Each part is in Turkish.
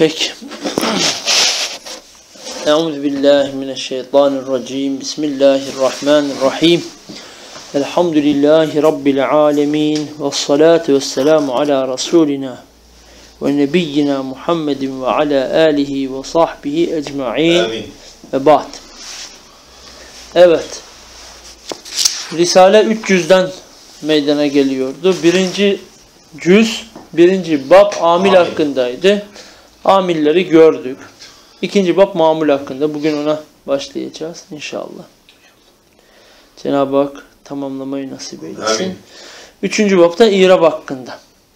Peki. Euzubillahimineşşeytanirracim. Bismillahirrahmanirrahim. Elhamdülillahi Rabbil alemin. Vessalatu vesselamu ala Resulina ve nebiyyina Muhammedin ve ala alihi ve sahbihi ecma'in. Ve ba'd. Evet. Risale 300'den meydana geliyordu. Birinci cüz, birinci bab amil hakkındaydı. Amilleri gördük. İkinci bab mamul hakkında. Bugün ona başlayacağız inşallah. Cenab-ı Hak tamamlamayı nasip eylesin. Amin. Üçüncü bab da İrab hakkında.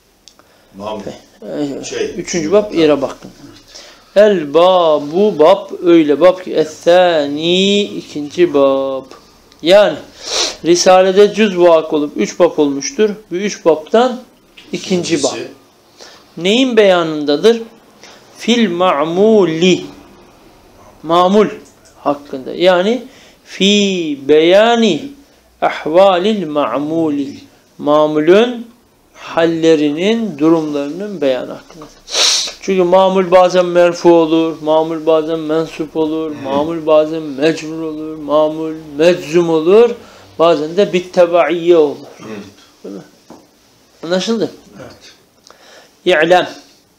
Üçüncü bab İrab hakkında. El babu bab, öyle bab ki es-sani, ikinci bab. Yani Risale'de cüz vakı olup 3 bab olmuştur. Bu 3 babtan ikinci bab. Neyin beyanındadır? Fil ma'muli, mamul hakkında. Yani fi beyani ahvalil ma'muli, mamulün hallerinin, durumlarının beyanı hakkında. Çünkü mamul bazen merfu olur, mamul bazen mensup olur, mamul bazen mecrur olur, mamul meczum olur, bazen de bittebaiyye olur. Değil mi? Anlaşıldı? Evet. İ'lem.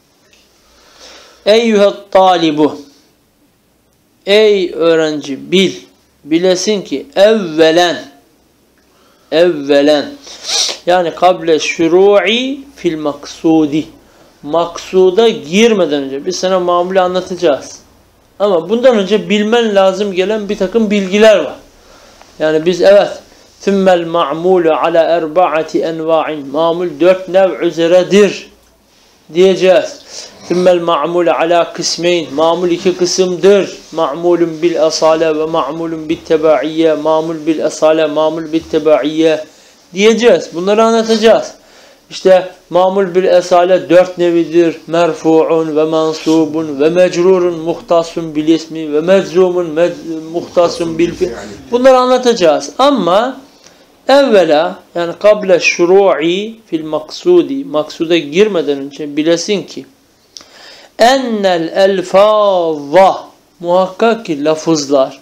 Eyyühet talibu. Ey öğrenci, bil. Bilesin ki evvelen yani kable şuru'i fil maksudi. Maksuda girmeden önce biz sana mamulü anlatacağız. Ama bundan önce bilmen lazım gelen bir takım bilgiler var. Yani biz evet thümmel ma'mulu ala erba'ati enva'in, mamul 4 nev üzeredir diyeceğiz. Thümmel ma'mulu ala kısmeyn, mamul 2 kısımdır. Ma'mulun bil asale ve ma'mulun bit tebaiyye, mamul bil asale, mamul bit tebaiyye diyeceğiz. Bunları anlatacağız. İşte mamul bil esale 4 nevidir. Merfu'un ve mansubun ve mecrurun muhtasun bil ismi ve meczumun muhtasun bil fi'l. Bunları anlatacağız. Ama evvela yani kable şuru'i fil maksudi, maksuda girmeden önce bilesin ki ennel elfazza, muhakkak ki lafızlar,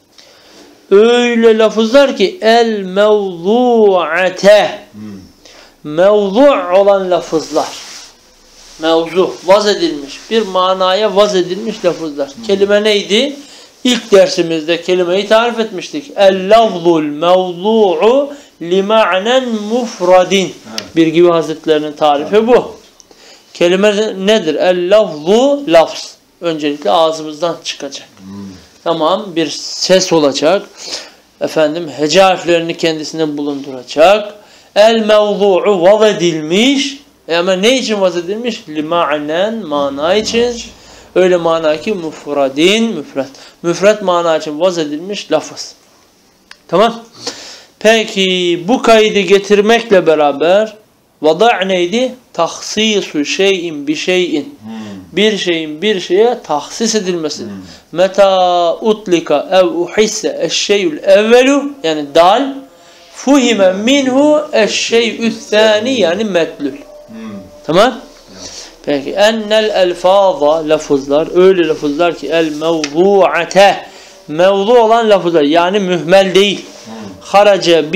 öyle lafızlar ki el mevzu'ate, mevzu olan lafızlar, mevzu, vaz edilmiş, bir manaya vaz edilmiş lafızlar. Kelime neydi? İlk dersimizde kelimeyi tarif etmiştik. El-lafzul mevzu'u li ma'nen mufradin. Bir gibi Hazretlerinin tarifi bu. Kelime nedir? El-lafzu, lafz. Öncelikle ağzımızdan çıkacak. Tamam, bir ses olacak. Efendim, hece harflerini kendisine bulunduracak. El-mevzu'u vaz edilmiş. Ama ne için vaz edilmiş? Li-ma'nen, mana için. Öyle mana ki mufradin, müfret. Müfret mana için vaz edilmiş lafız. Tamam. Peki bu kaydı getirmekle beraber vada' neydi? Tahsisu şeyin bi şeyin. Bir şeyin bir şeye tahsis edilmesidir. Meta utlika ev uhisse eşşeyül evvelu, yani dal, fuhime minhu eşşeyü'th thani, yani medlul. Tamam. Peki ennel elfaza, lafızlar, öyle lafızlar ki el mevzu'ate, mevzu olan lafızlar, yani mühmel değil. Harace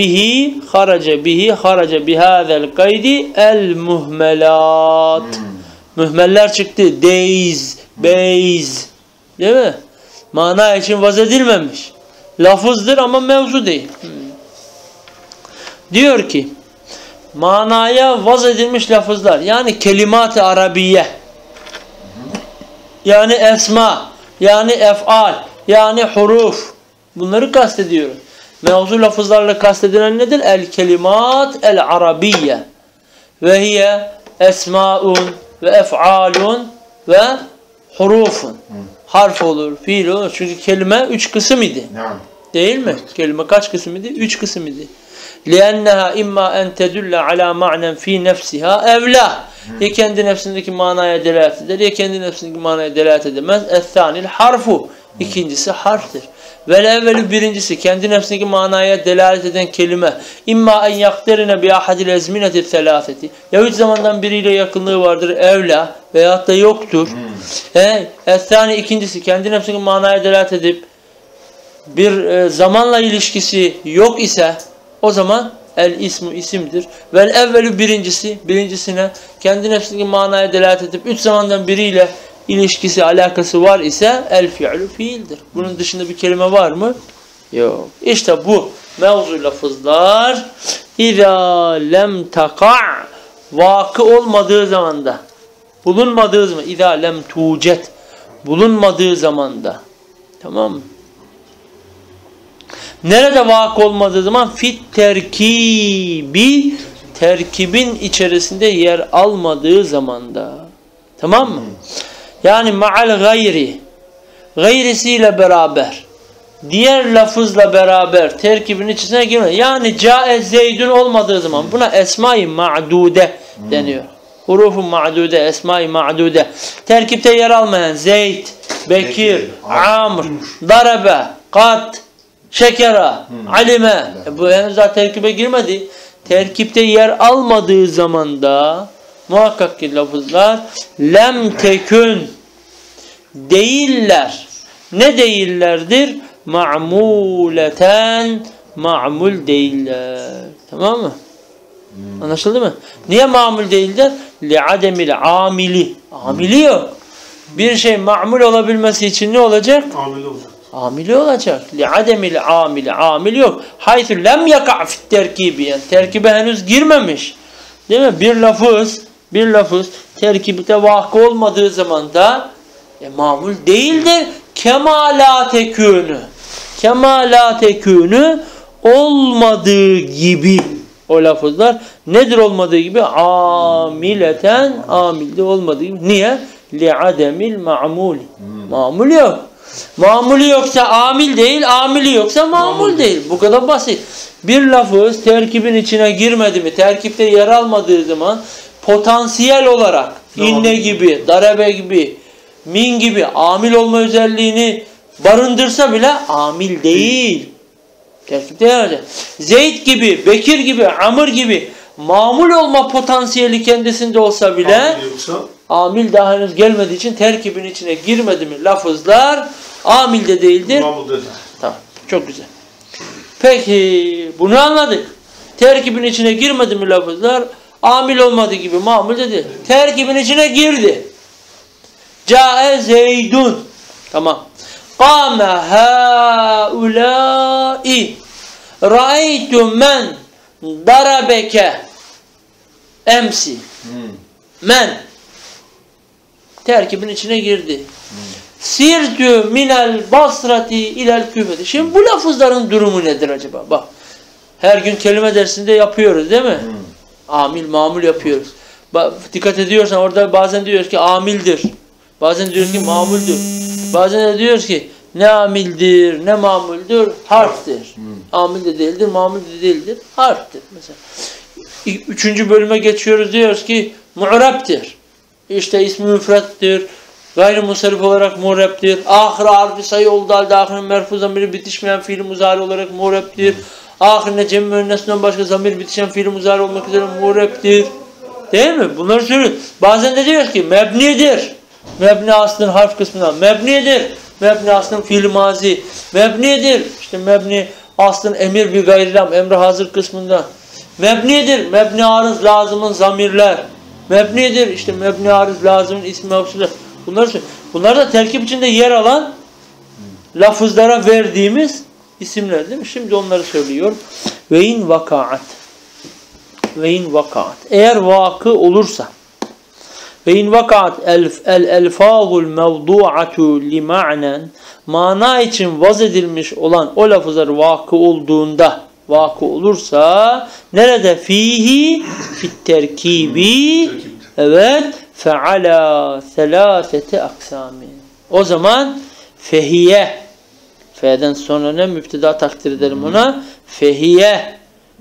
bihâzel kaydi el muhmelat. Mühmeller çıktı. Days, beyz. Değil mi? Mana için vaz edilmemiş. Lafızdır ama mevzu değil. Diyor ki manaya vaz edilmiş lafızlar, yani kelimat-ı arabiye, yani esma, yani ef'al, yani huruf, bunları kastediyoruz. Mevzu lafızlarla kastedilen nedir? El kelimat el arabiye ve hiye esmaun ve ef'alun ve hurufun. Harf olur, fiil olur. Çünkü kelime 3 kısım idi. Değil mi? Kelime kaç kısım idi? 3 kısım idi. لِأَنَّهَا اِمَّا اَنْ تَدُلَّ عَلَى مَعْنًا ف۪ي نَفْسِهَا اَوْلَى. Ya kendi nefsindeki manaya delalet eder, ya kendi nefsindeki manaya delalet edemez. اَثَّانِ الْحَرْفُ. İkincisi harftir. Vel evvelü birincisi kendi nefsindeki manaya delalet eden kelime. İmma en yakterine bi ahadil ezmineti selâfeti. Ya üç zamandan biriyle yakınlığı vardır evla veyahut da yoktur. Ethani ikincisi kendi nefsindeki manaya delalet edip bir zamanla ilişkisi yok ise o zaman el ismu isimdir. Vel evvelü birincisine kendi nefsindeki manaya delalet edip üç zamandan biriyle ilişkisi, alakası var ise el fi'lu fiildir. Bunun dışında bir kelime var mı? Yok. İşte bu mevzu lafızlar İzâ lem taka' vakı olmadığı zamanda, bulunmadığı zaman, İzâ lem tucet bulunmadığı zamanda, tamam mı? Nerede vakı olmadığı zaman fit terkibi, terkibin içerisinde yer almadığı zamanda, tamam mı? Yani ma'al gayri, gayrisiyle beraber, diğer lafızla beraber terkibin içine girmiyor. Yani cae zeydün olmadığı zaman buna esma-i ma'dude deniyor. Hurufu ma'dude, esma-i ma'dude. Terkipte yer almayan Zeyd, Bekir, Amr, Darabe, Kat, Şekera, Alime. Bu henüz daha terkibe girmedi. Terkipte yer almadığı zamanda muhakkak ki lafızlar lem tekün değiller. Ne değillerdir? Ma'muleten, ma'mul değiller. Tamam mı? Anlaşıldı mı? Niye ma'mul değildir? Li'ademil amili. Amili yok. Bir şey ma'mul olabilmesi için ne olacak? Amili olacak. Amili olacak. Li'ademil amili. Amil yok. Haythu lem yaka' fit terkibi. Yani terkibe henüz girmemiş. Değil mi? Bir lafız terkibte vakı olmadığı zaman da mamul değildir. Kemalat-ı olmadığı gibi o lafızlar nedir olmadığı gibi? Amileten, amilde olmadığı gibi. Niye? Li'ademil ma'mul. Mamul yok. Mamulü yoksa amil değil, amili yoksa mamul değil. Bu kadar basit. Bir lafız terkibin içine girmedi mi, terkipte yer almadığı zaman potansiyel olarak inne gibi, darabe gibi, min gibi amil olma özelliğini barındırsa bile amil değil. Terkipte yer alacak. Zeyd gibi, Bekir gibi, Amr gibi mamul olma potansiyeli kendisinde olsa bile amil daha henüz gelmediği için terkibin içine girmedi mi lafızlar amil de değildir. Tamam. Çok güzel. Peki bunu anladık. Terkibin içine girmedi mi lafızlar amil olmadığı gibi mamul de değil. Terkibin içine girdi. Cae Zeydun. Tamam. Kâme hâulâi ra'eytu men darabeke emsi. Men terkibin içine girdi. Sirtü minel basrati ilel küfeti. Şimdi bu lafızların durumu nedir acaba? Bak. Her gün kelime dersinde yapıyoruz değil mi? Amil, mamul yapıyoruz. Bak, dikkat ediyorsan orada bazen diyoruz ki amildir. Bazen diyoruz ki mamuldür. Bazen de diyoruz ki ne amildir, ne mamuldür, harftir. Amil de değildir, mamul de değildir, harftir. Mesela. 3. bölüme geçiyoruz diyoruz ki mu'rabtir. İşte ismi müfrettir. Gayrimusarif olarak mu'rabtir. Ahir harfi sayı olduğu halde ahirinin merfu zamiri bitişmeyen fiil muzari olarak mu'rabtir. Ahirine cem müennesinden başka zamir bitişen fiil muzari olmak üzere mu'rabtir. Değil mi? Bunları söylüyoruz. Bazen de diyoruz ki mebnidir. Mebni aslın harf kısmından. Mebnidir. Mebni aslın fiil mazi. Mebnidir. İşte mebni aslın emir bir gayrilam. Emre hazır kısmından. Mebnidir. Mebni arız lazımın zamirler. Mebnidir. İşte mebni arız lazımın ismi mevsuller. Bunlar da terkip içinde yer alan lafızlara verdiğimiz isimler değil mi? Şimdi onları söylüyor. Ve in vakaat. Ve in vakaat. Eğer vakı olursa ve in vakaat el elfazul mevdu'atu li ma'nen mana için vaz edilmiş olan o lafızlar vakı olduğunda vakı olursa nerede fihi fit terkibi evet feala selasete aksamin. O zaman fehiye fe'den sonra ne müpteda takdir edelim ona fehiye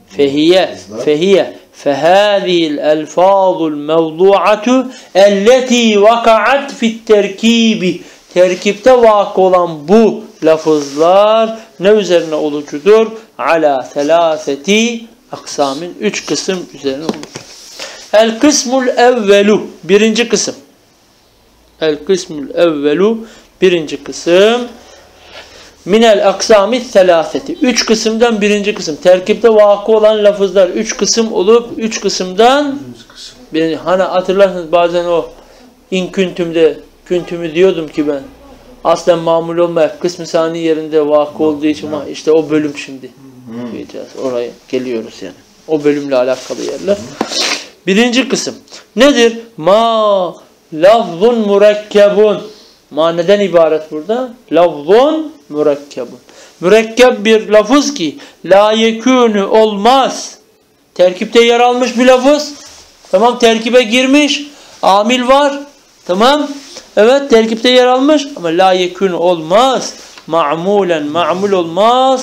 فهذه الألفاظ الموضوعة التي وقعت في التركيب terkipte vakı olan bu lafızlar ne üzerine olucudur? Ala selaseti aksamin. 3 kısım üzerine olucudur. El kısmul evvelu. Birinci kısım. El kısmul evvelu. Birinci kısım. Minel aksami selaseti. 3 kısımdan birinci kısım. Terkipte vakı olan lafızlar 3 kısım olup 3 kısımdan birinci. Hani hatırlarsınız bazen o inküntümde küntümü diyordum ki ben. Aslen mamul olmayan kısmı sani yerinde vakı olduğu için işte o bölüm şimdi. Oraya geliyoruz yani. O bölümle alakalı yerler. Birinci kısım. Nedir? Ma lafzun mürekkebun. Ma neden ibaret burada? Lafzun mürekkebun. Mürekkep bir lafız ki la yekûnü olmaz. Terkipte yer almış bir lafız. Tamam, terkibe girmiş. Amil var. Tamam. Evet, terkipte yer almış ama la yekûnü olmaz. Ma'mulen ma'mul olmaz.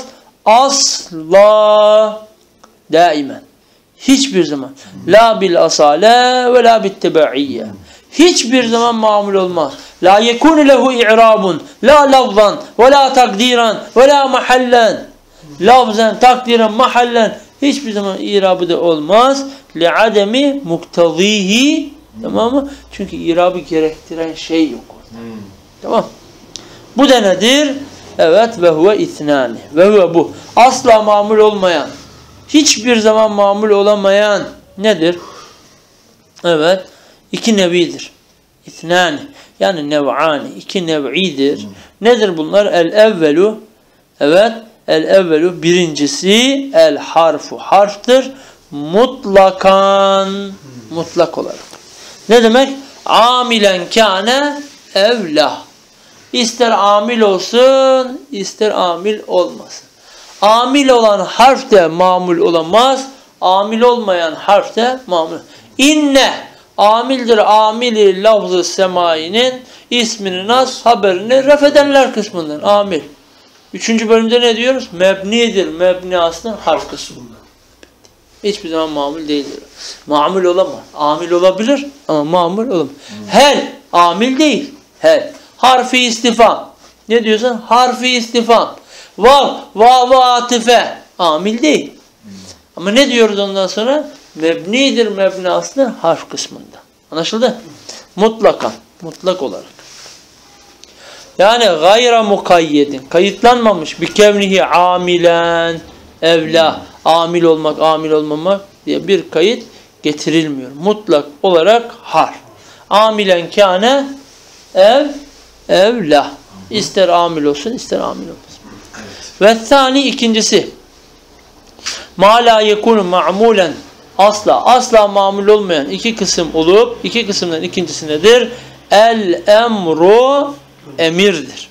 Asla daimen. Hiçbir zaman. La bil asale ve la bit tebaiyye. Hiçbir zaman mamul olmaz. La yekunu lehu i'rabun, la lafzan, ve la takdiran, ve la mahallen. Lafzan, takdiran, mahallen. Hiçbir zaman i'rabı da olmaz. Li ademi muktazihi. Tamam mı? Çünkü i'rabı gerektiren şey yok. Tamam. Bu da nedir? Evet, ve huve ithnani. Ve huve bu. Asla mamul olmayan, hiçbir zaman mamul olamayan nedir? Evet. 2 nevidir. İthnani. Yani nev'ani. 2 nev'idir. Nedir bunlar? El evvelu. Evet. El evvelu. Birincisi el harfu. Harftır. Mutlakan. Mutlak olarak. Ne demek? Amilen kâne evlah. İster amil olsun, ister amil olmasın. Amil olan harf de mamul olamaz. Amil olmayan harf de mamul. İnne amildir. Amili lafz-ı semainin ismini nas haberini refedenler kısmından. Amil. 3. bölümde ne diyoruz? Mebnidir. Mebni aslında harf kısmında. Hiçbir zaman mamul değildir. Mamul olamaz. Amil olabilir ama mamul olamaz. Hel. Amil değil. Hel. Harfi istifam. Ne diyorsun? Harfi istifam. Vav. Vav-ı atife. Amil değil. Ama ne diyoruz ondan sonra? Mebnidir. Mebni aslında harf kısmında. Anlaşıldı? Mutlaka. Mutlak olarak. Yani gayra mukayyedin. Kayıtlanmamış. Bi kevnihi amilen evla. Amil olmak, amil olmamak diye bir kayıt getirilmiyor. Mutlak olarak harf. Amilen kâne evla. İster amil olsun, ister amil olmasın. Ve thani ikincisi. Ma la yekunu ma'mulen. Asla mamul olmayan 2 kısım olup 2 kısımdan ikincisi nedir? El emru emirdir.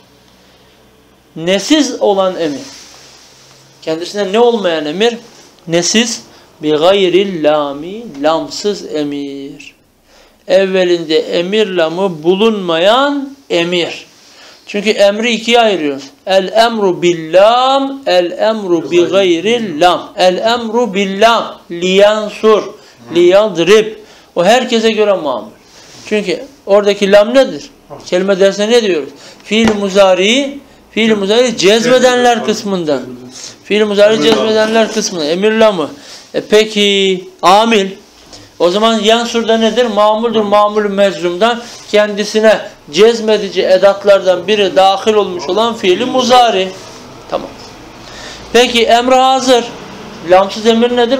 Nesiz olan emir. Kendisine ne olmayan emir? Nesiz. Bi gayril lami. Lamsız emir. Evvelinde emir lamı bulunmayan emir. Çünkü emri 2'ye ayırıyoruz. El emru billam, el emru bi gayril lam. El emru billam liyansur, liyadrib. O herkese göre mamul. Çünkü oradaki lam nedir? Kelime dersine ne diyoruz? Fiil muzari cezmedenler kısmından. Fiil muzari cezmedenler kısmından. Emir lamı. Peki amil. O zaman yansurda nedir? Mamuldur. Mamul-ü meczumdan kendisine cezmedici edatlardan biri dahil olmuş olan fiili muzari. Tamam. Peki emr hazır. Lamsız emir nedir?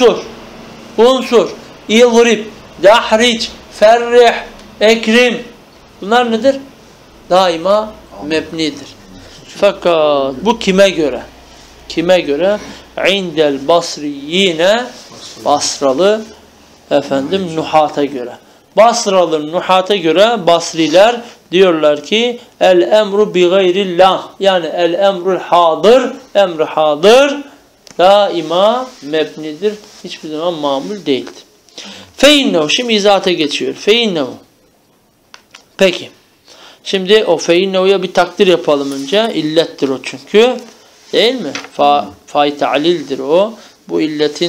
Unsur. İvrib, dahric, ferrih, ekrim. Bunlar nedir? Daima mebnidir. Fakat bu kime göre? Kime göre? İndel basriyine Basralı nuhata göre. Basralı nuhata göre Basriler diyorlar ki el emru bi gayrillah, yani el emrul hadır, emri hadır daima mebnidir. Hiçbir zaman mamul değildir. Feinnehu, şimdi izahata geçiyor. Feinnehu. Peki. Şimdi o feinnehu'ya bir takdir yapalım önce. İllettir o çünkü. Değil mi? Fa-i ta'lildir o. Bu illetin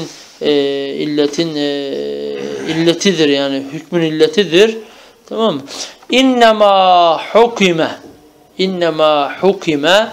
illetidir, yani hükmün illetidir. Tamam mı? İnnemâ hukime. İnnemâ hukime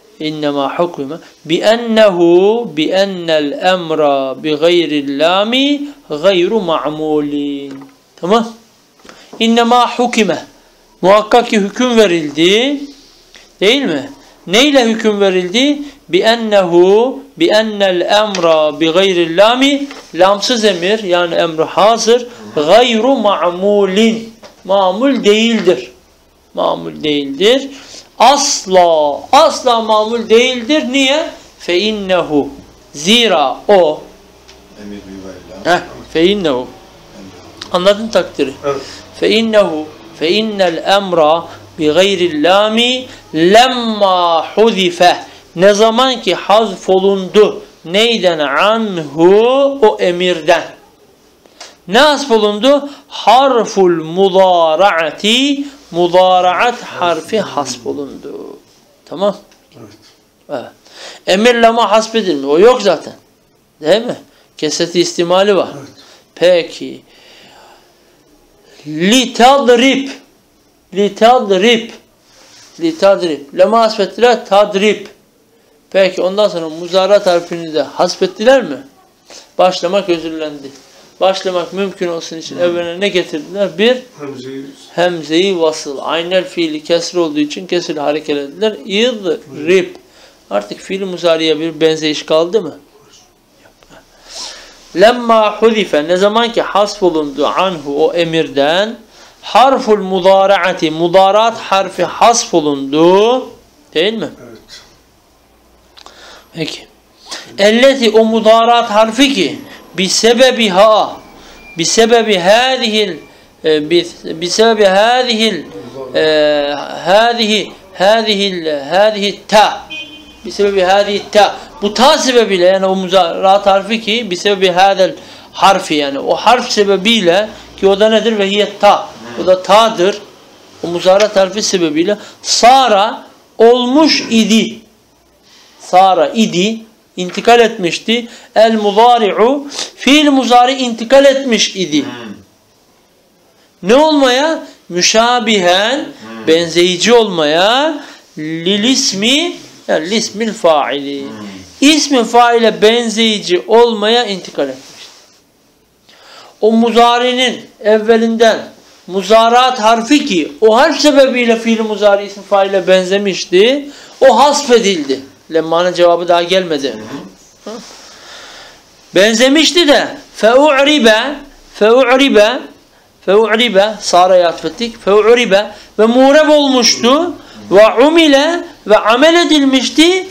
bi ennel emra bi gayril lami gayru ma'mulin. Tamam. İnnemâ hukime. Muhakkak ki hüküm verildi. Değil mi? Neyle hüküm verildi? Bi ennel emra bi gayril lami, lamsız emir yani emri hazır, gayru ma'mulin. Mamul değildir. Mamul değildir. Asla mamul değildir. Niye? Fe innehu. Zira o. Fe innehu. Anladın takdiri? Evet. Fe innel emra bi gayril lami lemma huzife. Ne zaman ki hazf olundu. Neyden? Anhu, o emirden. Ne hasf olundu? Harful mudaraati, mudaraat harfi hasf olundu. Tamam. Evet. Emir lama hasfedilmiyor. O yok zaten. Değil mi? Kesreti istimali var. Evet. Peki. Litadrib. Lama hasfettiler. Tadrib. Peki ondan sonra muzarat harfini de hasfettiler mi? Başlamak özürlendi. Başlamak mümkün olsun için evvela ne getirdiler? Bir hemze-i vasıl. Aynel fiili kesir olduğu için kesirle hareket ettiler. İdrib. Artık fiil muzariye bir benzeyiş kaldı mı? Lemma huzife, ne zaman ki hasf olundu anhu, o emirden, harful mudaraati, mudarat harfi hasf olundu. Değil mi? Evet. Peki. Elleti, o mudarat harfi ki bisebebi hâzihil ta, bu ta sebebiyle, yani o muzarat harfi ki bisebebi hâzel harfi, yani o harf sebebiyle, ki o da nedir? Ve hiyet ta, o da ta'dır. O muzarat harfi sebebiyle sara olmuş idi. Sara idi, intikal etmişti. El muzari'u, fiil muzari intikal etmiş idi. Ne olmaya? Müşabihen, benzeyici olmaya, lilismi, yani lismil faili. İsmi faile benzeyici olmaya intikal etmişti. O muzarinin evvelinden muzarat harfi ki o harf sebebiyle fiil muzari ismi faile benzemişti. O hasfedildi. Lemma'nın cevabı daha gelmedi. Benzemişti de feu'ribe sara'ya atfettik. Feu'ribe ve mureb olmuştu. Ve umile ve amel edilmişti.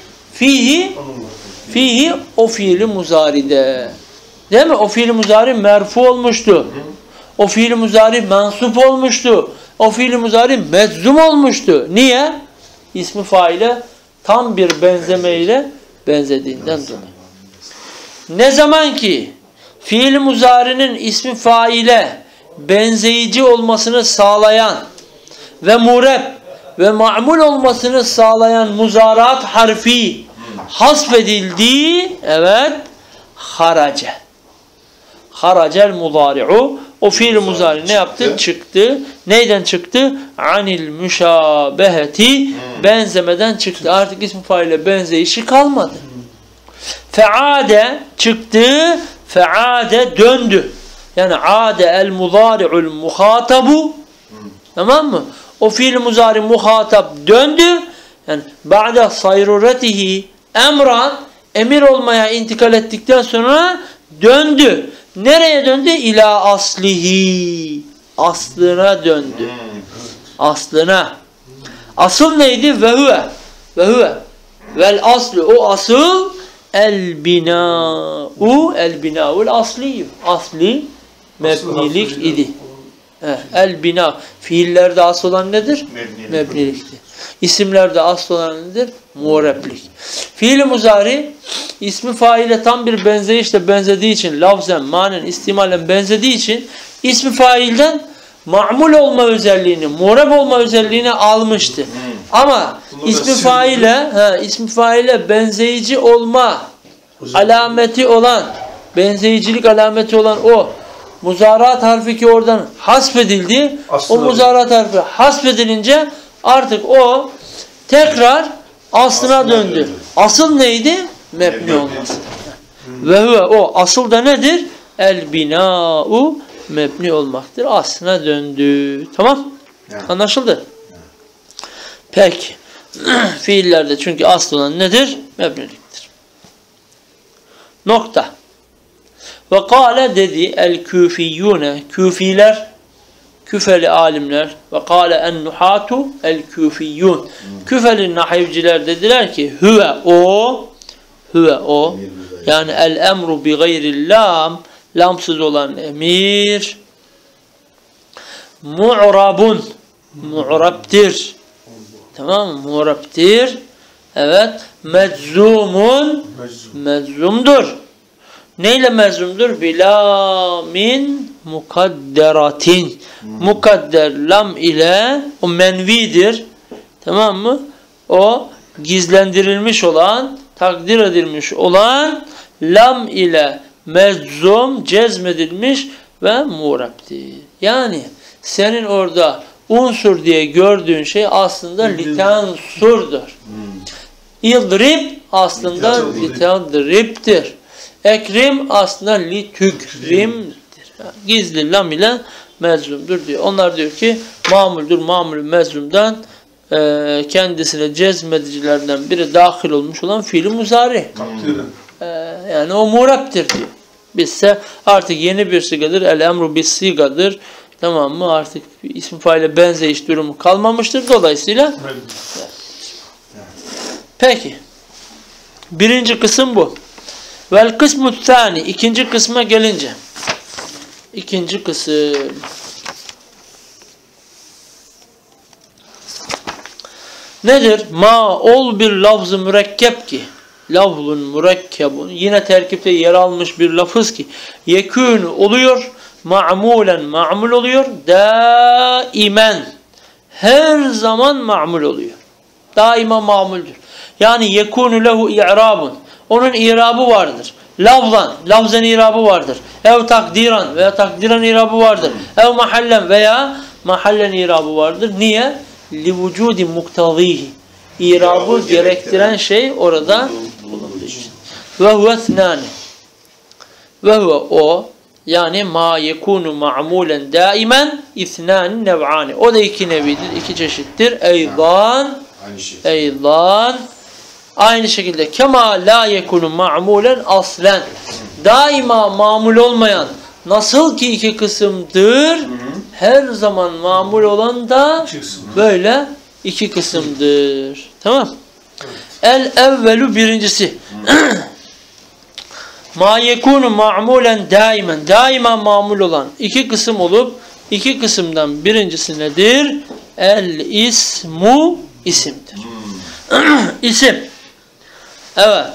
Fihi o fiili muzaride. Değil mi? O fiili muzari merfu olmuştu. O fiili muzari mensup olmuştu. O fiili muzari meczum olmuştu. Niye? İsmi faile tam bir benzemeyle benzediğinden dolayı. Ne zaman ki fiil muzarinin ismi faile benzeyici olmasını sağlayan ve mureb ve ma'mul olmasını sağlayan muzarat harfi hasfedildi, evet, haracel muzari'u, o fiil muzari ne yaptı? Çıktı. Neyden çıktı? Anil müşabeheti, benzemeden çıktı. Artık ismi faile benzeyişi kalmadı. Feade çıktı. Feade döndü. Yani ade el muzari'ul muhatabu. Tamam mı? O fiil muzari muhatap döndü. Yani ba'de sayruretihi emran, emir olmaya intikal ettikten sonra döndü. Nereye döndü? İlâ aslihi. Aslına döndü. Aslına. Asıl neydi? Ve huve. Vel aslu. O asıl el binâ'ul asliyyü. Asli mebnilik idi. El bina. Fiillerde asıl olan nedir? Mebnilikti. İsimlerde asıl olan nedir? Muğreplik. Fiil-i muzari ismi faile tam bir benzeyişle benzediği için, lafzen, manen, istimalen benzediği için ismi failden ma'mul olma özelliğini, muğrep olma özelliğini almıştı. Ama ismi faile benzeyici olma alameti olan, benzeyicilik alameti olan o muzarat harfi ki oradan hasfedildi. Aslında o muzarat harfi hasfedilince artık o tekrar aslına döndü. Asıl neydi? Mebni olması. Ve huve o asıl da nedir? El bina'u mebni olmaktır. Aslına döndü. Tamam? Anlaşıldı? Peki. Fiillerde çünkü asıl olan nedir? Mebniliktir. Nokta. Ve kâle dedi el-küfiyyûne küfiler, küfeli alimler ve kâle en-nuhâtu el-küfiyyûn küfeli nahivciler dediler ki hüve o yani el-emru bi gayril lam lamsız olan emir mu'rabtir. Tamam mı? Mu'rabtir. Evet. Meczumdur. Neyle meczumdur? Bilamin mukadderatin. Mukadder lam ile o menvidir. Tamam mı? O gizlendirilmiş olan, takdir edilmiş olan lam ile meczum, cezmedilmiş ve mu'rabtir. Yani senin orada unsur diye gördüğün şey aslında litansurdur. İdrib aslında litadrib'tir. Ekrim aslında litükrimdir. Gizli lam ile meczumdur diyor. Onlar diyor ki mamuldur. Mamul meczumdan kendisine cezmedicilerden biri dahil olmuş olan fiil-i muzari. Yani o mu'rabtir diyor. Bizse artık yeni bir sigadır. El-emru bis sigadır. Tamam mı? Artık isim faile benzeyiş durumu kalmamıştır. Dolayısıyla peki. Birinci kısım bu. Vel kısmü tâni. İkinci kısma gelince. İkinci kısım. Nedir? Ma ol bir lafz-ı mürekkep ki. Lafzun mürekkebun. Yine terkipte yer almış bir lafız ki. Yekûnü oluyor. Ma'mulen ma'mul oluyor. Daimen. Her zaman ma'mul oluyor. Daima ma'muldür. Yani yekûnü lehu i'rabun. Onun i'rabı vardır. Lafzen i'rabı vardır. Ev takdiran veya takdiran i'rabı vardır. Ev mahallen veya mahallen i'rabı vardır. Niye? Li vücudi muktazîhi. İ'rabı gerektiren şey orada bulunduğu için. Ve huve thnâni. Ve huve o yani ma yekunu ma'mulen daimen ithnâni nev'ani. O da iki nevidir, iki çeşittir. Eydan aynı şekilde kema la yekunu ma'mulen aslen. Daima mamul olmayan nasıl ki iki kısımdır, her zaman mamul olan da böyle iki kısımdır. Tamam? El evvelu birincisi. Ma yekunu ma'mulen daimen. Daima mamul olan iki kısım olup iki kısımdan birincisi nedir? El ismu isimdir. İsim. Evet.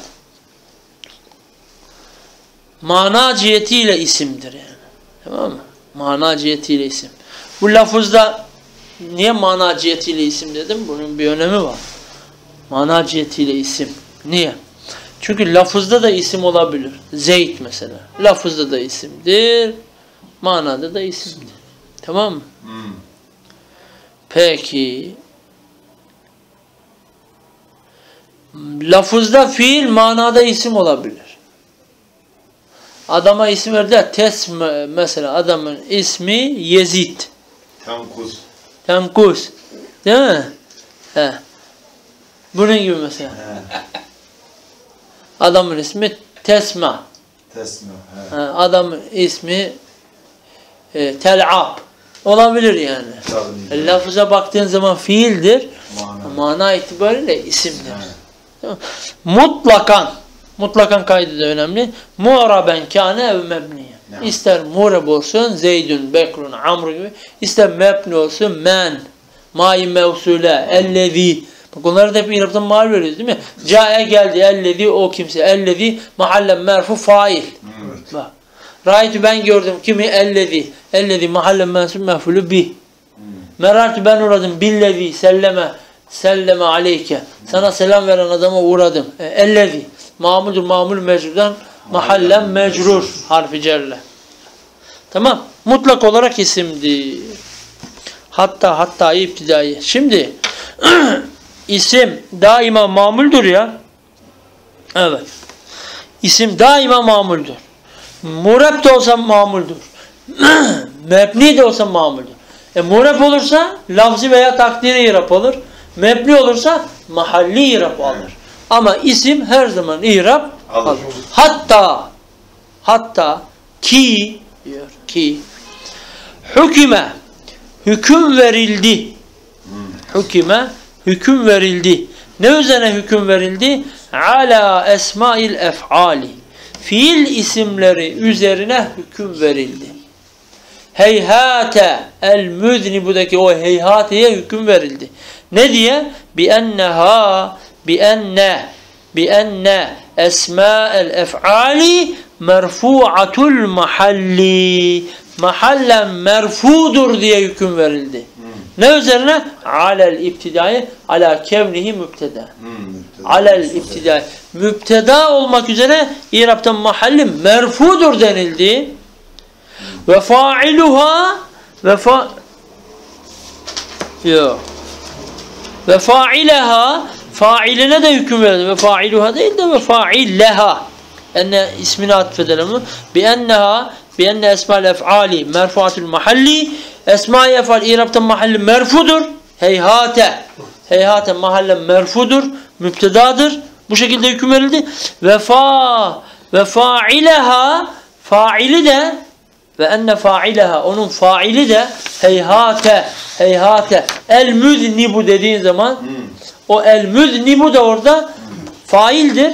Mana cihetiyle isimdir yani. Tamam mı? Mana cihetiyle isim. Bu lafızda niye mana cihetiyle isim dedim? Bunun bir önemi var. Mana cihetiyle isim. Niye? Çünkü lafızda da isim olabilir. Zeyd mesela. Lafızda da isimdir. Manada da isimdir. Tamam mı? Peki. Lafızda fiil, manada isim olabilir. Adama isim verdiler. Mesela adamın ismi Yezid. Temkus. Değil mi? He. Bunun gibi mesela. Adamın ismi Tesma. Adamın ismi Tel'ab. Olabilir yani. Lafıza baktığın zaman fiildir. Mana itibariyle isimdir. Mutlakan kaydı da önemli. Mu'raben kâne ev mebniye. İster mu'rab olsun, Zeydün, Bekrun, Amr gibi. İster mebni olsun, men, mai mevsule, ellezî. Bak onları da hep İrab'dan mal veriyoruz değil mi? Câe geldi, ellezî o kimse. Ellezî mahallen merfu fail. Bak. Ra'ytü ben gördüm kimi? Ellezî. Ellezî mahallen mensub mef'ulü bih. Merartü ben uğradım. Billezî selleme aleyke. Sana selam veren adama uğradım. Ellezî. Mamul mecrurdan mahallen mecrur harfi cerle. Tamam. Mutlak olarak isimdir. Hatta iptidai. Şimdi isim daima mamuldür ya. Evet. İsim daima mamuldür. Mureb de olsa mamuldür. Mebni de olsa mamuldür. Mureb olursa lafzi veya takdiri irap olur. Mebni olursa mahalli irap alır. Ama isim her zaman irap alır. Hatta ki diyor ki hüküme hüküm verildi. Hüküme hüküm verildi. Ne üzerine hüküm verildi? Ala esmail ef'ali. Fiil isimleri üzerine hüküm verildi. Heyhate el müznibudaki o heyhateye hüküm verildi. Ne diye? Bi enne esma'el ef'ali merfu'atul mahalli. Mahallen merfudur diye hüküm verildi. Ne üzerine? Alel ibtidai ala kevnihi mübteda. Alel ibtidai. Mübteda olmak üzere İrab'tan mahalli merfudur denildi. Ve fa'iluha ve fa'ileha fa'iline de hüküm verildi. Ve fa'iluha değil de ve fa'illeha. Enne ismini atfedelim. Bi enne esma'l ef'ali merfu'atul mahalli. Esma-i ef'al İrab'tan mahalli merfudur. Heyhate mahallen merfudur. Mübtedadır. Bu şekilde hüküm verildi. Ve fa'ileha faili de ve enne fa'ileha onun faili de heyhate el müznibu dediğin zaman o el müznibu da orada faildir.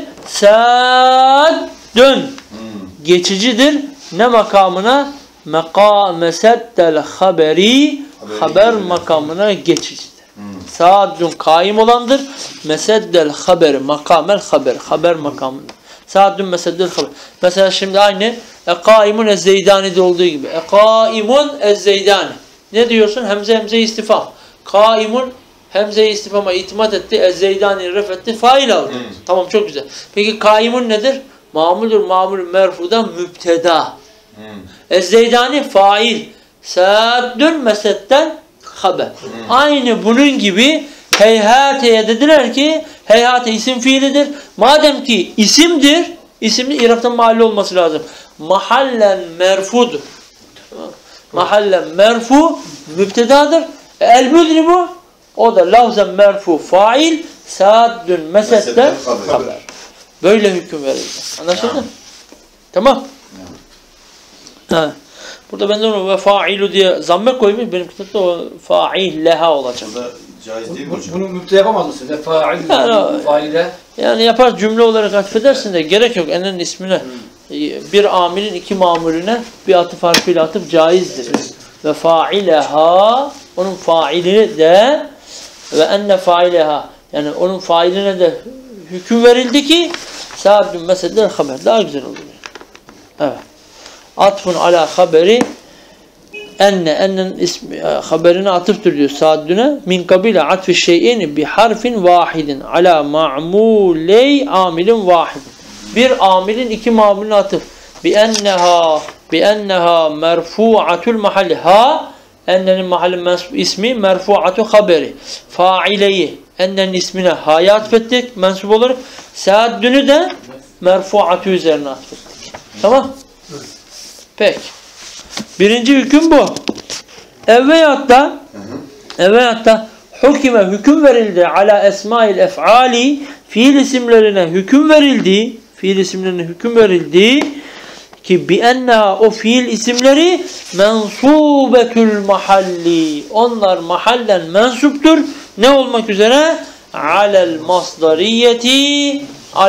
Saddün geçicidir. Ne makamına? Meseddel haberi haber makamına geçicidir. Saddün kaim olandır. Meseddel haberi makamel haber makamında. Saddün meseddel haber. Mesela şimdi aynı Ekaimun ez-Zeydani'de olduğu gibi. Ekaimun ez-Zeydani. Ne diyorsun? Hemze istifam. Kaimun hemze istifama itimat etti. Ez-Zeydani refetti. Fail aldı. Tamam çok güzel. Peki kaimun nedir? Mamul merfudan mübteda. Ez-Zeydani fail. Saddün meseddel haber. Aynı bunun gibi heyhateye dediler ki heyhate isim fiilidir. Madem ki isimdir, isimli İrab'tan mahalli olması lazım. Mahallen merfudur. Mahallen merfu mübtedadır. El müznibu o da lafzen merfu fail saddün meseddel haber. Böyle hüküm verildi. Anlaşıldı? Tamam. Ha. Burada benden onu ve failu diye zamme koymuş. Benim kitapta o fail leha olacak. Caiz değil mi hocam? Bunu müpte yapamaz mısın? Ve faile. Yani yapar cümle olarak atfedersin de gerek yok. Enenin ismine bir amilin iki mamulüne bir atıf harfiyle atıp caizdir. Ve faileha onun faili de ve enne faileha yani onun failine de hüküm verildi ki saddün meseddel haber. Daha güzel olur. Evet. Atfun ala haberi enne'nin ismi haberine atıftır diyor saddüne min kabile atfi şey'in bi harfin vahidin ala ma'muley amilin vahid. Bir amilin iki mamulüne atıf. Bi enneha merfu'atul mahalli. Ennenin mahalli ismi merfu'atu haberi. Faileyi ennenin ismine ha'ya atfettik mensup olarak. Saddünü de merfu'atu üzerine atfettik. Tamam? Peki. Birinci hüküm bu. Evveyat da hüküme hüküm verildi ala esmail ef'ali fiil isimlerine hüküm verildi ki bi enneha o fiil isimleri mensubetül mahalli onlar mahallen mensuptur. Ne olmak üzere? Alel masdariyeti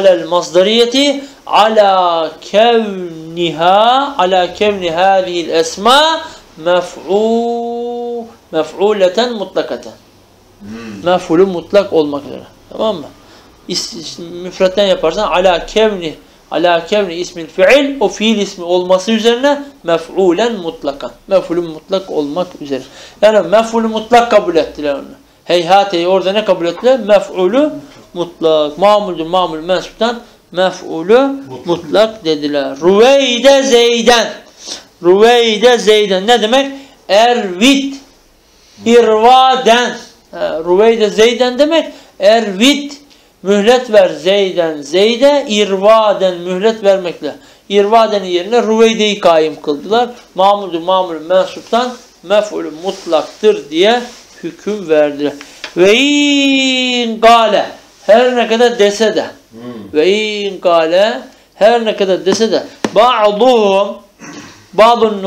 ala kevni hâzihil esma mef'uleten mutlakaten. Mef'ulü mutlak olmak üzere. Tamam mı? Müfretten yaparsan ala kevni ismil fiil o fiil ismi olması üzerine mef'ulen mutlakan. Mef'ulü mutlak olmak üzere. Yani mef'ulü mutlak kabul ettiler onu. Heyhateyi orada ne kabul ettiler? Mef'ulü mutlak. Mamul mensuptan mef'ulü mutlak dediler. Ruveyde Zeyden ne demek? Ervit irvaden. Ruveyde Zeyden demek Ervit mühlet ver Zeyden Zeyd'e irvaden mühlet vermekle. İrvadenin yerine Rüveyde'yi kaim kıldılar. Mamul mensuptan mef'ulü mutlaktır diye hüküm verdiler. Ve in gale her ne kadar dese de ve in gale her ne kadar dese de ba'duhum ba'dun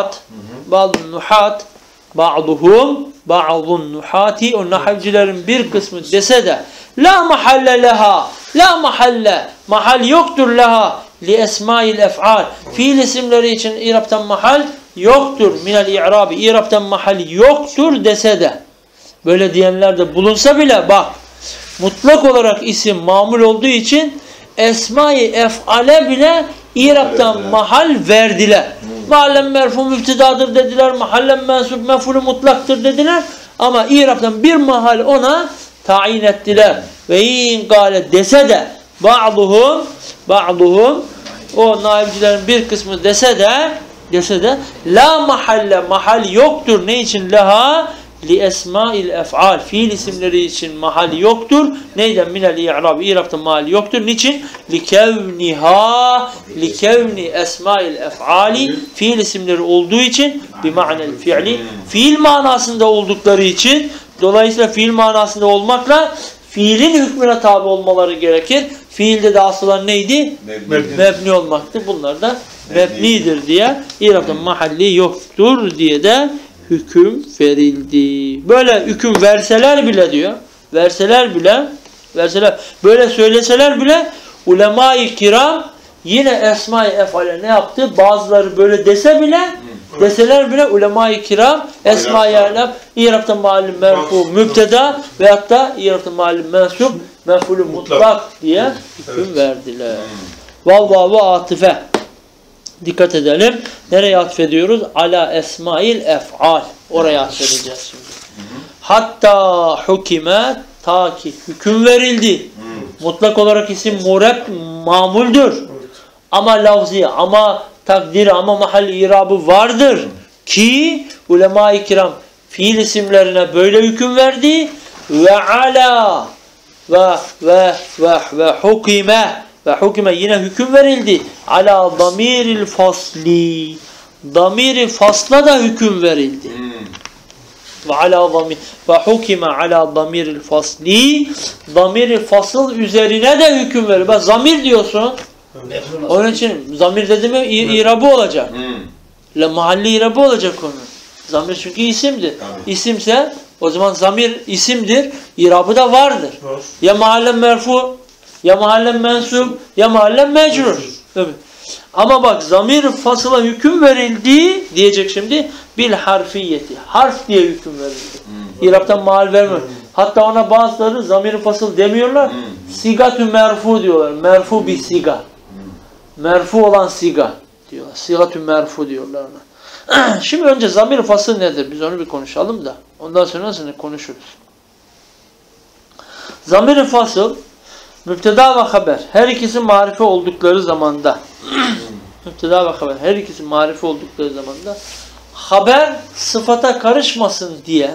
nuhati o nahvcilerin bir kısmı dese de la mahalle leha la mahalle mahal yoktur leha li esmail ef'al fiil isimleri için i'rab'tan mahal yoktur minel i'rabi i'rab'tan mahal yoktur dese de böyle diyenler de bulunsa bile bak mutlak olarak isim mamul olduğu için esma-i ef'ale bile i'rab'tan mahal verdiler. Mahallen merfu müftidadır dediler. Mahallen mensup mef'ulü mutlaktır dediler. Ama i'rab'tan bir mahal ona tayin ettiler. Ve in gale dese de ba'duhum o naibcilerin bir kısmı dese de la mahalle mahal yoktur. Ne için? Leha li esmail ef'al fiil isimleri için mahal yoktur. Neyden? Minel i'rab. İ'rab'ta mahal yoktur. Niçin? Li kevni esmail ef'ali fiil isimleri olduğu için bi ma'nel fi'li fiil manasında oldukları için dolayısıyla fiil manasında olmakla fiilin hükmüne tabi olmaları gerekir. Fiilde de asılan neydi? Mebni olmaktı. Bunlar da mebnidir diye İrab'da mahalli yoktur diye de hüküm verildi. Böyle hüküm verseler bile diyor. Verseler böyle söyleseler bile ulema-i kiram yine esma-i ef'ale ne yaptı? Bazıları böyle deseler bile ulema-i kiram esma-i alem İrab'da mahalli merfu mübteda veyahut da İrab'da mahalli mensup mef'ulü mutlak diye hüküm verdiler. Vav atife. Dikkat edelim. Nereye atfediyoruz? Ala esmail ef'al. Oraya atfedeceğiz şimdi. Hatta hukime ta ki hüküm verildi. Mutlak olarak isim mureb mamuldür. Ama lafzi, ama takdiri, ama mahalli irabı vardır. Ki ulema-i kiram fiil isimlerine böyle hüküm verdi. Ve ala ve hukime yine hüküm verildi. Ala damiril fasli. Damiri fasla da hüküm verildi. Ve ala damir ve hukime ala damiril fasli. Damiri fasıl üzerine de hüküm verildi. Bak zamir diyorsun. Onun için zamir dedi mi irabı olacak. Mahalli irabı olacak onun. Zamir çünkü isimdir. İsimse o zaman zamir isimdir. İrabı da vardır. Ya mahallen merfu, ya mahallen mensup, ya mahallen mecrur. Tabii. Ama bak zamir fasıla hüküm verildi diyecek şimdi bil harfiyeti. Harf diye hüküm verildi. İrab'tan mahal vermiyor. Hatta ona bazıları zamir fasıl demiyorlar. Sigatü merfu diyorlar. Merfu bir siga. Merfu olan siga diyorlar. Sigatü merfu diyorlar ona. Şimdi önce zamir fasıl nedir? Biz onu bir konuşalım da. Ondan sonra konuşuruz. Zamir fasıl mübteda ve haber her ikisi marife oldukları zamanda mübteda ve haber her ikisi marife oldukları zamanda haber sıfata karışmasın diye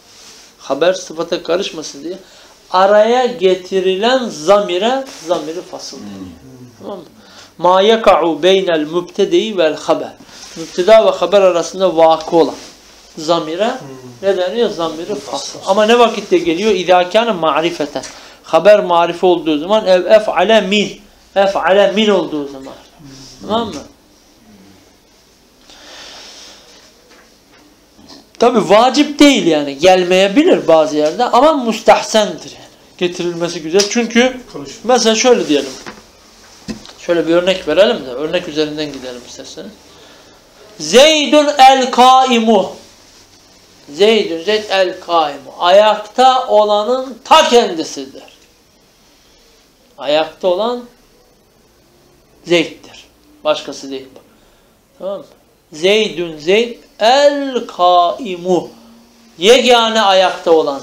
araya getirilen zamiri fasıl deniyor. Tamam mı? Ma yeka'u beynel mübtedi vel haber. Mübteda ve haber arasında vakı olan zamire ne deniyor? Zamiri fasıl. Ama ne vakitte geliyor? İzâ kâne ma'rifeten. Haber marife olduğu zaman ef'ale min olduğu zaman. Tamam mı? Tabi vacip değil yani. Gelmeyebilir bazı yerde ama müstahsendir yani. Getirilmesi güzel. Çünkü mesela şöyle diyelim. Şöyle bir örnek verelim de örnek üzerinden gidelim isterseniz. Zeydun el kaimu. Zeyd el kaimu. Ayakta olanın ta kendisidir. Ayakta olan Zeyd'dir. Başkası değil. Tamam mı? Zeydun Zeyd el kaimu. Yegane ayakta olan.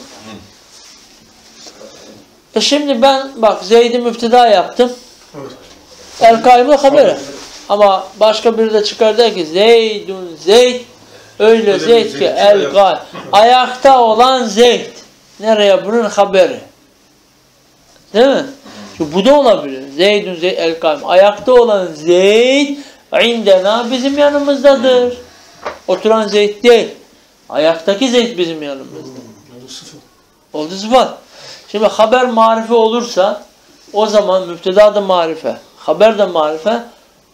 Şimdi ben bak Zeyd'i müfteda yaptım. El kaimu haberi. Ama başka biri de çıkar der ki Zeydun Zeyd öyle Zeyd ki el kaimu. Ayakta olan Zeyd. Nereye bunun haberi? Değil mi? Çünkü bu da olabilir. Zeydun Zeyd el kaim. Ayakta olan Zeyd indena bizim yanımızdadır. Oturan Zeyd değil. Ayaktaki Zeyd bizim yanımızda. Oldu sıfat. Şimdi haber marife olursa o zaman müpteda da marife, haber de marife.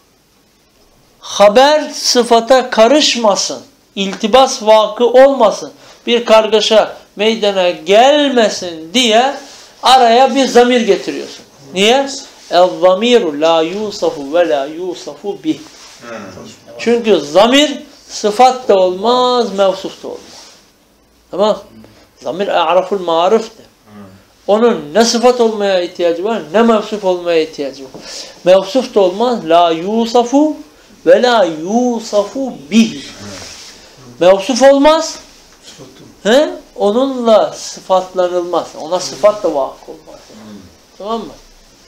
Haber sıfata karışmasın. İltibas vakı olmasın. Bir kargaşa meydana gelmesin diye araya bir zamir getiriyorsun. Niye? El-zamiru la yusafu ve la yusafu bih. Çünkü zamir sıfat da olmaz, mevsuf da olmaz. Tamam? Zamir a'raful mariftir. Onun ne sıfat olmaya ihtiyacı var, ne mevsuf olmaya ihtiyacı var. Mevsuf da olmaz. La yusafu ve la yusafu bih. Mevsuf olmaz. He? Onunla sıfatlanılmaz. Ona sıfat da vakı olmaz. Tamam mı?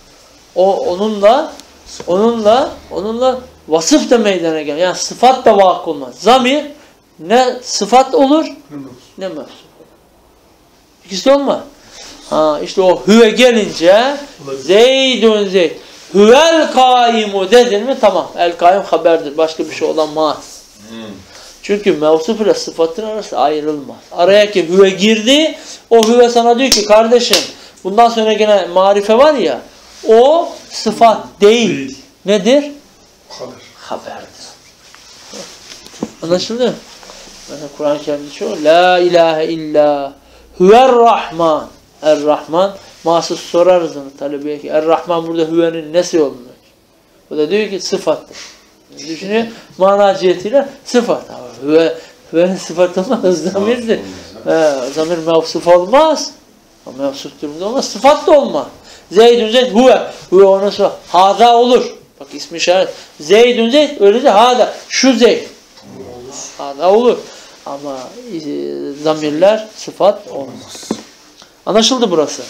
Onunla vasıf da meydana gelir. Yani sıfat da vakı olmaz. Zamir ne sıfat olur, ne mevsuf olur. İkisi olmaz. İşte o hüve gelince Zeydun Zeyd. Hüvel kaimu dedin mi tamam. El kaim haberdir. Başka bir şey olamaz. Çünkü mevsuf ile sıfatın arası ayrılmaz. Araya ki hüve girdi. O hüve sana diyor ki kardeşim bundan sonra gene marife var ya o sıfat değil. Nedir? Haberdir. Anlaşıldı mı? Mesela Kur'an-ı Kerim'de çoğu La ilahe illa Hüver Rahman. Er-Rahman. Mahsus sorarız onu talebeye ki Er-Rahman burada hüvenin nesi olmuyor? O da diyor ki sıfattır. Düşünüyor. Mana cihetiyle sıfat. Hüvenin sıfatı olmaz. Zamirdir. Zamir mevsuf olmaz. Mevsuf durumda olmaz. Sıfat da olmaz. Zeydun Zeyd hüve. Hüve onun sıfatı. Hâzâ olur. Bak ismi işaret. Zeydun Zeyd öylece hâzâ. Şu Zeyd. Hâzâ olur. Ama zamirler sıfat olmaz. Anlaşıldı burası.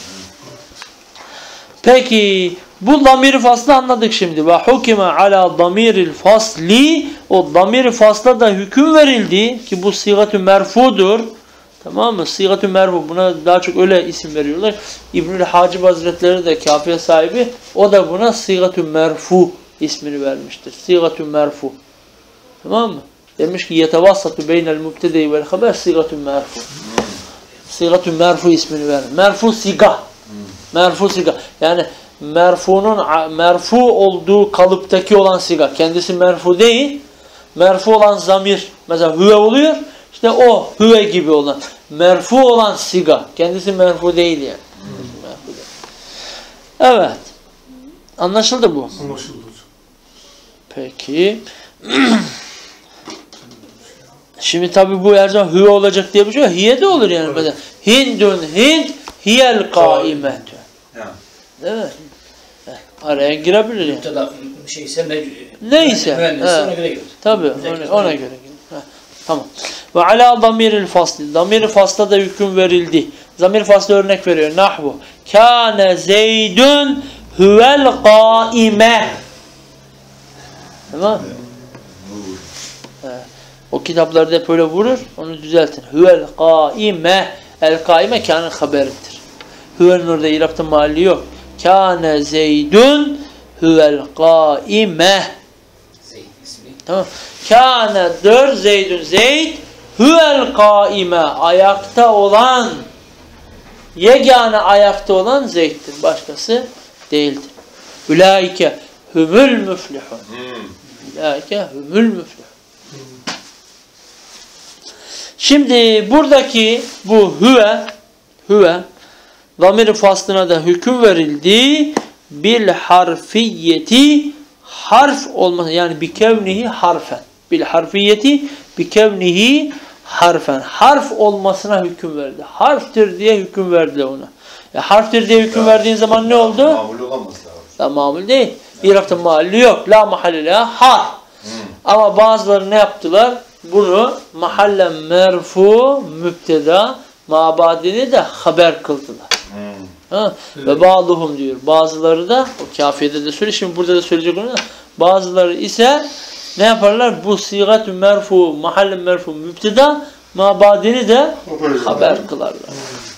Peki bu damir-i faslı anladık şimdi. Ve hukime ala damiril fasli o damir-i fasla da hüküm verildi ki bu sigat-ı merfudur. Tamam mı? Sigat-ı merfu. Buna daha çok öyle isim veriyorlar. İbnül Hacib Hazretleri de kafiye sahibi. O da buna sigat-ı merfu ismini vermiştir. Sigat-ı merfu. Tamam mı? Demiş ki yetevassatu beynel mübtede-i vel haber sigat-ı merfu. Sigat-ı merfu ismini verir. Merfu siga. Merfu siga. Yani merfunun merfu olduğu kalıptaki olan siga. Kendisi merfu değil. Merfu olan zamir. Mesela hüve oluyor. İşte o hüve gibi olan. Merfu olan siga. Kendisi merfu değil yani. Merfu değil. Evet. Anlaşıldı bu. Anlaşıldı hocam. Peki. Şimdi tabi bu her zaman hüve olacak diye bir şey yok. Hiye de olur yani. Evet. Mesela Hindun Hind hiyel kaimetü. Değil mi? Araya girebilir yani. Müpteda şeyse neyse. Ona göre gelir. Tabi ona göre gelir. Tamam. Ve ala damiril fasli. Damir-i fasla da hüküm verildi. Zamir fasla örnek veriyor. Nahvu. Kâne Zeydun huvel kaime. Tamam mı? O kitaplarda hep öyle vurur. Onu düzeltin. Huvel kaime. El kaime kâne'nin haberidir. Huvel'in orada İrab'ta mahalli yok. Kâne Zeydun huvel kaime. Zeyd ismi. Tamam. Kâne'dir Zeydun Zeyd huvel kaime. Ayakta olan yegane ayakta olan Zeyd'dir. Başkası değildir. Ulaike humul müflihun. Ulaike humul müflihun. Şimdi buradaki bu hüve zamir-i faslına da hüküm verildi. Bil harfiyeti harf olması yani bi kevnihi harfen. Bil harfiyeti bi kevnihi harfen. Harf olmasına hüküm verdi. Harftir diye hüküm verdi ona. Harftir diye hüküm verdiğin zaman ne oldu? Mamul olamaz da. Mamul değil. Bir hafta mahalli yok. La mahalli la harf. Ama bazıları ne yaptılar? Bunu mahallen merfu müpteda mabadini de haber kıldılar. Ve bazıhum diyor. Bazıları da o kafiyede de söylüyor. Şimdi burada da söyleyecek onu. Bazıları ise ne yaparlar? Bu sigat-ı merfu mahallen merfu müpteda mabadini de haber kılarlar.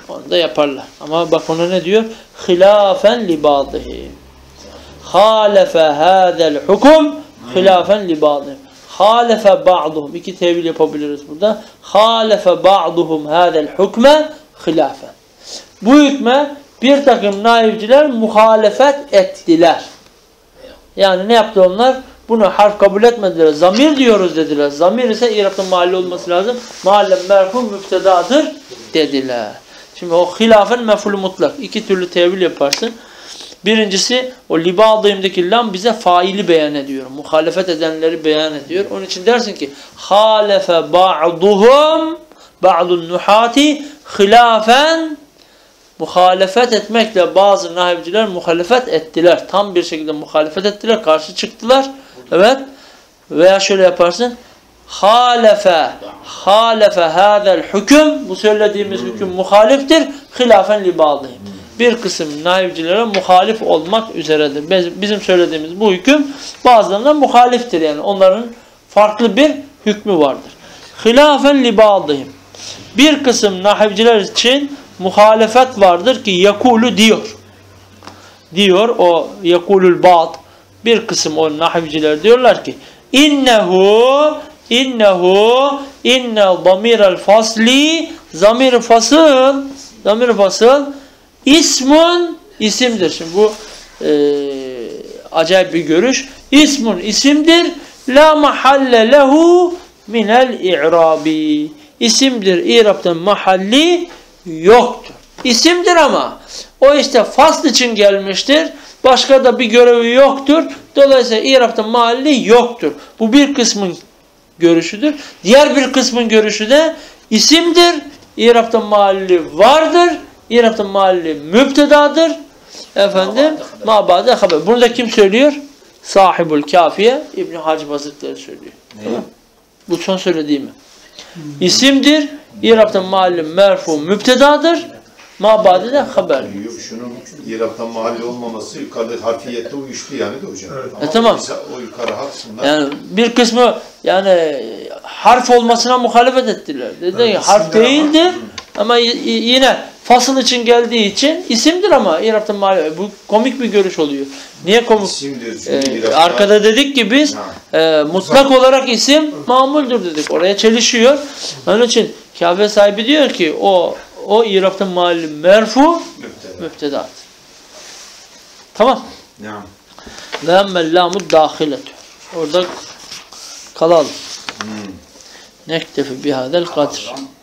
Onu da yaparlar. Ama bak ona ne diyor? Hilafen li ba'dihi. Halefe hâzel hukum hilafen li ba'dihi. Halefe ba'duhum. İki tevil yapabiliriz burada. Halefe ba'duhum hâzel hukme hilafen. Bu hükme bir takım naifciler muhalefet ettiler. Yani ne yaptı onlar? Bunu harf kabul etmediler. Zamir diyoruz dediler. Zamir ise İrab'ın mahalli olması lazım. Mahallen merhum müptedadır dediler. Şimdi o hilafen mef'ulü mutlak. İki türlü tevil yaparsın. Birincisi o libadıyımdaki lam bize faili beyan ediyor. Muhalefet edenleri beyan ediyor. Onun için dersin ki halefe ba'duhum ba'dun nuhati hilafen. Muhalefet etmekle bazı nahivciler muhalefet ettiler. Tam bir şekilde muhalefet ettiler. Karşı çıktılar. Evet. Veya şöyle yaparsın. Halefe hâzel hüküm. Bu söylediğimiz hüküm muhaliftir. Hilafen li ba'dihim. Bir kısım naivcilere muhalif olmak üzeredir. Bizim söylediğimiz bu hüküm bazılarına muhaliftir. Yani onların farklı bir hükmü vardır. Hilafen li ba'dihim. Bir kısım nahivciler için muhalefet vardır ki yakulu diyor. Diyor o yakulul ba'd. Bir kısım o nahivciler diyorlar ki inne zamirel fasli zamir fasıl ismun isimdir. Şimdi bu acayip bir görüş. İsmun isimdir. La mahalle lehu minel i'rabi. İsimdir. İrab'tan mahalli yoktur. İsimdir ama o işte fasl için gelmiştir. Başka da bir görevi yoktur. Dolayısıyla İrab'tan mahalli yoktur. Bu bir kısmın görüşüdür. Diğer bir kısmın görüşü de isimdir. İrab'tan mahalli vardır. İrab'tan mahalli müptedadır. Efendim mabade haber. Bunu da kim söylüyor? Sahibul Kafiye İbn Hacib Hazretleri söylüyor. Tamam. Bu son söylediğimi. İsimdir. İrab'tan mahalli merfu müptedadır. Mabade de haber. Şunun İrab'tan mahalli olmaması yukarıda harfiyette uyuştu yani de hocam. Tamam. O yukarı harfından. Yani bir kısmı yani harf olmasına muhalefet ettiler. Dedi ki harf değildir ama yine fasıl için geldiği için isimdir ama İrab'tan mahalli. Bu komik bir görüş oluyor. Niye komik? İsimdir. Arkada dedik ki biz mutlak olarak isim mamuldür dedik. Oraya çelişiyor. Onun için Kabe sahibi diyor ki o İrab'tan mahalli merfu müptedadır. Tamam. Ve emmel lamud dahiletü. Orada kalalım. Nektefi bihadel kadr.